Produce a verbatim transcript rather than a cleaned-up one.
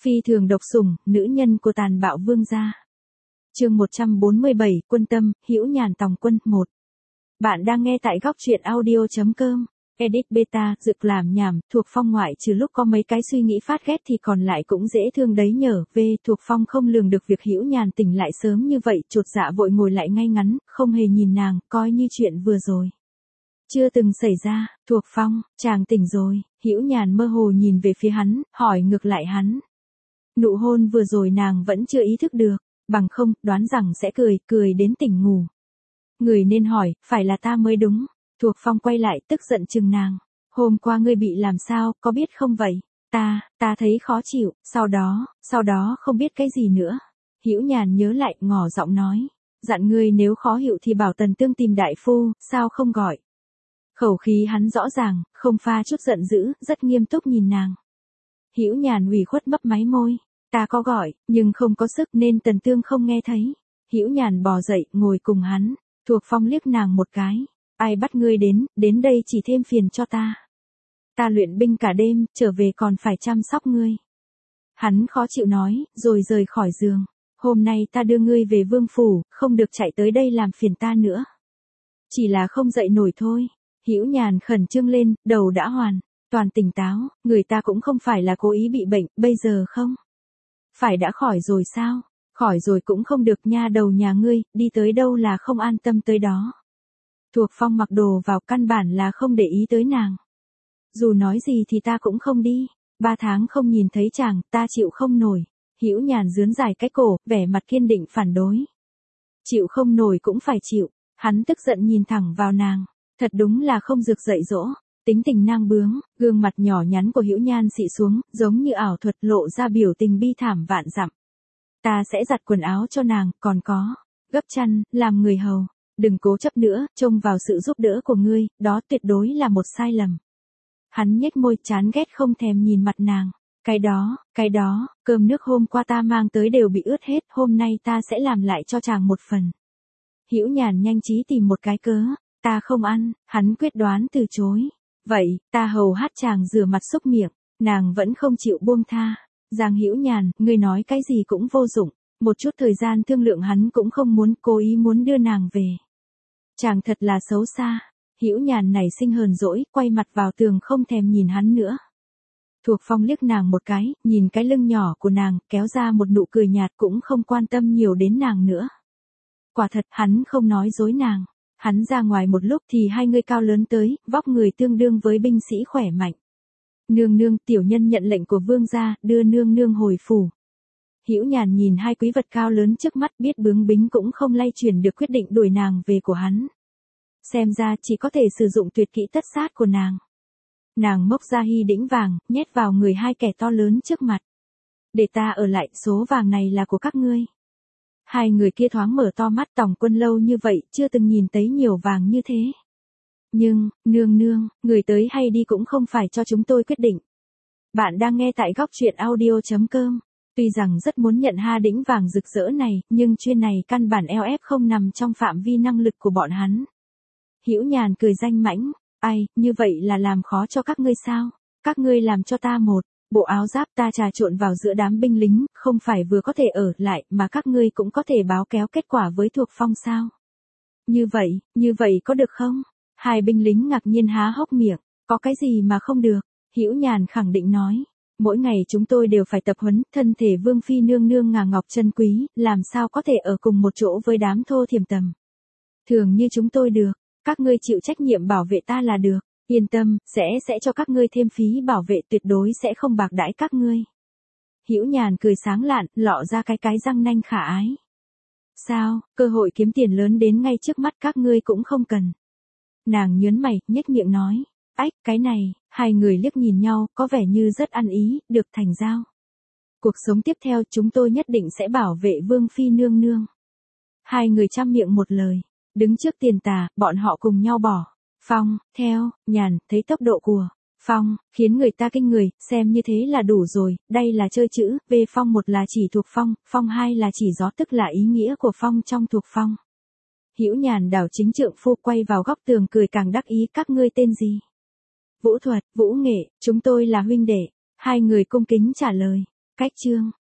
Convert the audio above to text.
Phi thường độc sủng, nữ nhân của tàn bạo vương gia. Chương một trăm bốn mươi bảy, Quân Tâm, Hữu Nhàn Tòng Quân, một. Bạn đang nghe tại góc truyện audio chấm com. Edit beta, Dực làm nhảm, Thuộc Phong ngoại trừ lúc có mấy cái suy nghĩ phát ghét thì còn lại cũng dễ thương đấy nhở. V. Thuộc Phong không lường được việc Hữu Nhàn tỉnh lại sớm như vậy, chột dạ vội ngồi lại ngay ngắn, không hề nhìn nàng, coi như chuyện vừa rồi chưa từng xảy ra. Thuộc Phong, chàng tỉnh rồi. Hữu Nhàn mơ hồ nhìn về phía hắn, hỏi ngược lại hắn. Nụ hôn vừa rồi nàng vẫn chưa ý thức được, bằng không, đoán rằng sẽ cười, cười đến tỉnh ngủ. Người nên hỏi, phải là ta mới đúng. Thuộc Phong quay lại, tức giận chừng nàng. Hôm qua ngươi bị làm sao, có biết không vậy? Ta, ta thấy khó chịu, sau đó, sau đó không biết cái gì nữa. Hữu Nhàn nhớ lại, ngỏ giọng nói. Dặn ngươi nếu khó hiểu thì bảo Tần Tương tìm đại phu, sao không gọi? Khẩu khí hắn rõ ràng, không pha chút giận dữ, rất nghiêm túc nhìn nàng. Hữu Nhàn ủy khuất mấp máy môi. Ta có gọi, nhưng không có sức nên Tần Tương không nghe thấy. Hữu Nhàn bò dậy, ngồi cùng hắn. Thuộc Phong liếc nàng một cái. Ai bắt ngươi đến, đến đây chỉ thêm phiền cho ta. Ta luyện binh cả đêm, trở về còn phải chăm sóc ngươi. Hắn khó chịu nói, rồi rời khỏi giường. Hôm nay ta đưa ngươi về vương phủ, không được chạy tới đây làm phiền ta nữa. Chỉ là không dậy nổi thôi. Hữu Nhàn khẩn trương lên, đầu đã hoàn, toàn tỉnh táo, người ta cũng không phải là cố ý bị bệnh, bây giờ không phải đã khỏi rồi sao? Khỏi rồi cũng không được nha, đầu nhà ngươi, đi tới đâu là không an tâm tới đó. Thuộc Phong mặc đồ vào, căn bản là không để ý tới nàng. Dù nói gì thì ta cũng không đi, ba tháng không nhìn thấy chàng, ta chịu không nổi. Hữu Nhàn rướn dài cái cổ, vẻ mặt kiên định phản đối. Chịu không nổi cũng phải chịu. Hắn tức giận nhìn thẳng vào nàng, thật đúng là không rực dậy dỗ. Tính tình nang bướng, gương mặt nhỏ nhắn của Hữu Nhan xị xuống, giống như ảo thuật, lộ ra biểu tình bi thảm vạn dặm. Ta sẽ giặt quần áo cho nàng, còn có, gấp chăn, làm người hầu. Đừng cố chấp nữa, trông vào sự giúp đỡ của ngươi, đó tuyệt đối là một sai lầm. Hắn nhếch môi, chán ghét không thèm nhìn mặt nàng. Cái đó, cái đó, cơm nước hôm qua ta mang tới đều bị ướt hết, hôm nay ta sẽ làm lại cho chàng một phần. Hữu Nhàn nhanh trí tìm một cái cớ. Ta không ăn, hắn quyết đoán từ chối. Vậy, ta hầu hát chàng rửa mặt xúc miệng. Nàng vẫn không chịu buông tha. Giang Hữu Nhàn, ngươi nói cái gì cũng vô dụng. Một chút thời gian thương lượng hắn cũng không muốn, cố ý muốn đưa nàng về. Chàng thật là xấu xa. Hữu Nhàn nảy sinh hờn dỗi, quay mặt vào tường không thèm nhìn hắn nữa. Thuộc Phong liếc nàng một cái, nhìn cái lưng nhỏ của nàng, kéo ra một nụ cười nhạt, cũng không quan tâm nhiều đến nàng nữa. Quả thật, hắn không nói dối nàng. Hắn ra ngoài một lúc thì hai người cao lớn tới, vóc người tương đương với binh sĩ khỏe mạnh. Nương nương, tiểu nhân nhận lệnh của vương gia, đưa nương nương hồi phủ. Hữu Nhàn nhìn hai quý vật cao lớn trước mắt, biết bướng bính cũng không lay chuyển được quyết định đuổi nàng về của hắn. Xem ra chỉ có thể sử dụng tuyệt kỹ tất sát của nàng. Nàng móc ra hy đĩnh vàng, nhét vào người hai kẻ to lớn trước mặt. Để ta ở lại, số vàng này là của các ngươi. Hai người kia thoáng mở to mắt, Tòng Quân lâu như vậy, chưa từng nhìn thấy nhiều vàng như thế. Nhưng, nương nương, người tới hay đi cũng không phải cho chúng tôi quyết định. Bạn đang nghe tại góc truyện audio chấm com. Tuy rằng rất muốn nhận ha đĩnh vàng rực rỡ này, nhưng chuyên này căn bản eo ép không nằm trong phạm vi năng lực của bọn hắn. Hữu Nhàn cười danh mãnh, ai, như vậy là làm khó cho các ngươi sao? Các ngươi làm cho ta một bộ áo giáp, ta trà trộn vào giữa đám binh lính, không phải vừa có thể ở lại, mà các ngươi cũng có thể báo kéo kết quả với Thuộc Phong sao? Như vậy, như vậy có được không? Hai binh lính ngạc nhiên há hốc miệng, có cái gì mà không được? Hữu Nhàn khẳng định nói, mỗi ngày chúng tôi đều phải tập huấn, thân thể vương phi nương nương ngà ngọc chân quý, làm sao có thể ở cùng một chỗ với đám thô thiềm tầm thường như chúng tôi được, các ngươi chịu trách nhiệm bảo vệ ta là được. Yên tâm, sẽ sẽ cho các ngươi thêm phí bảo vệ, tuyệt đối sẽ không bạc đãi các ngươi. Hữu Nhàn cười sáng lạn, lọ ra cái cái răng nanh khả ái. Sao, cơ hội kiếm tiền lớn đến ngay trước mắt các ngươi cũng không cần. Nàng nhớn mày, nhếch miệng nói. Ách, cái này, hai người liếc nhìn nhau, có vẻ như rất ăn ý, được thành giao. Cuộc sống tiếp theo chúng tôi nhất định sẽ bảo vệ vương phi nương nương. Hai người chăm miệng một lời, đứng trước tiền tà, bọn họ cùng nhau bỏ. Phong, theo, Nhàn, thấy tốc độ của Phong, khiến người ta kinh người, xem như thế là đủ rồi, đây là chơi chữ, V Phong một là chỉ Thuộc Phong, Phong hai là chỉ gió, tức là ý nghĩa của Phong trong Thuộc Phong. Hữu Nhàn đảo chính trượng phu, quay vào góc tường cười càng đắc ý, các ngươi tên gì? Vũ thuật, Vũ nghệ, chúng tôi là huynh đệ. Hai người cung kính trả lời. Cách chương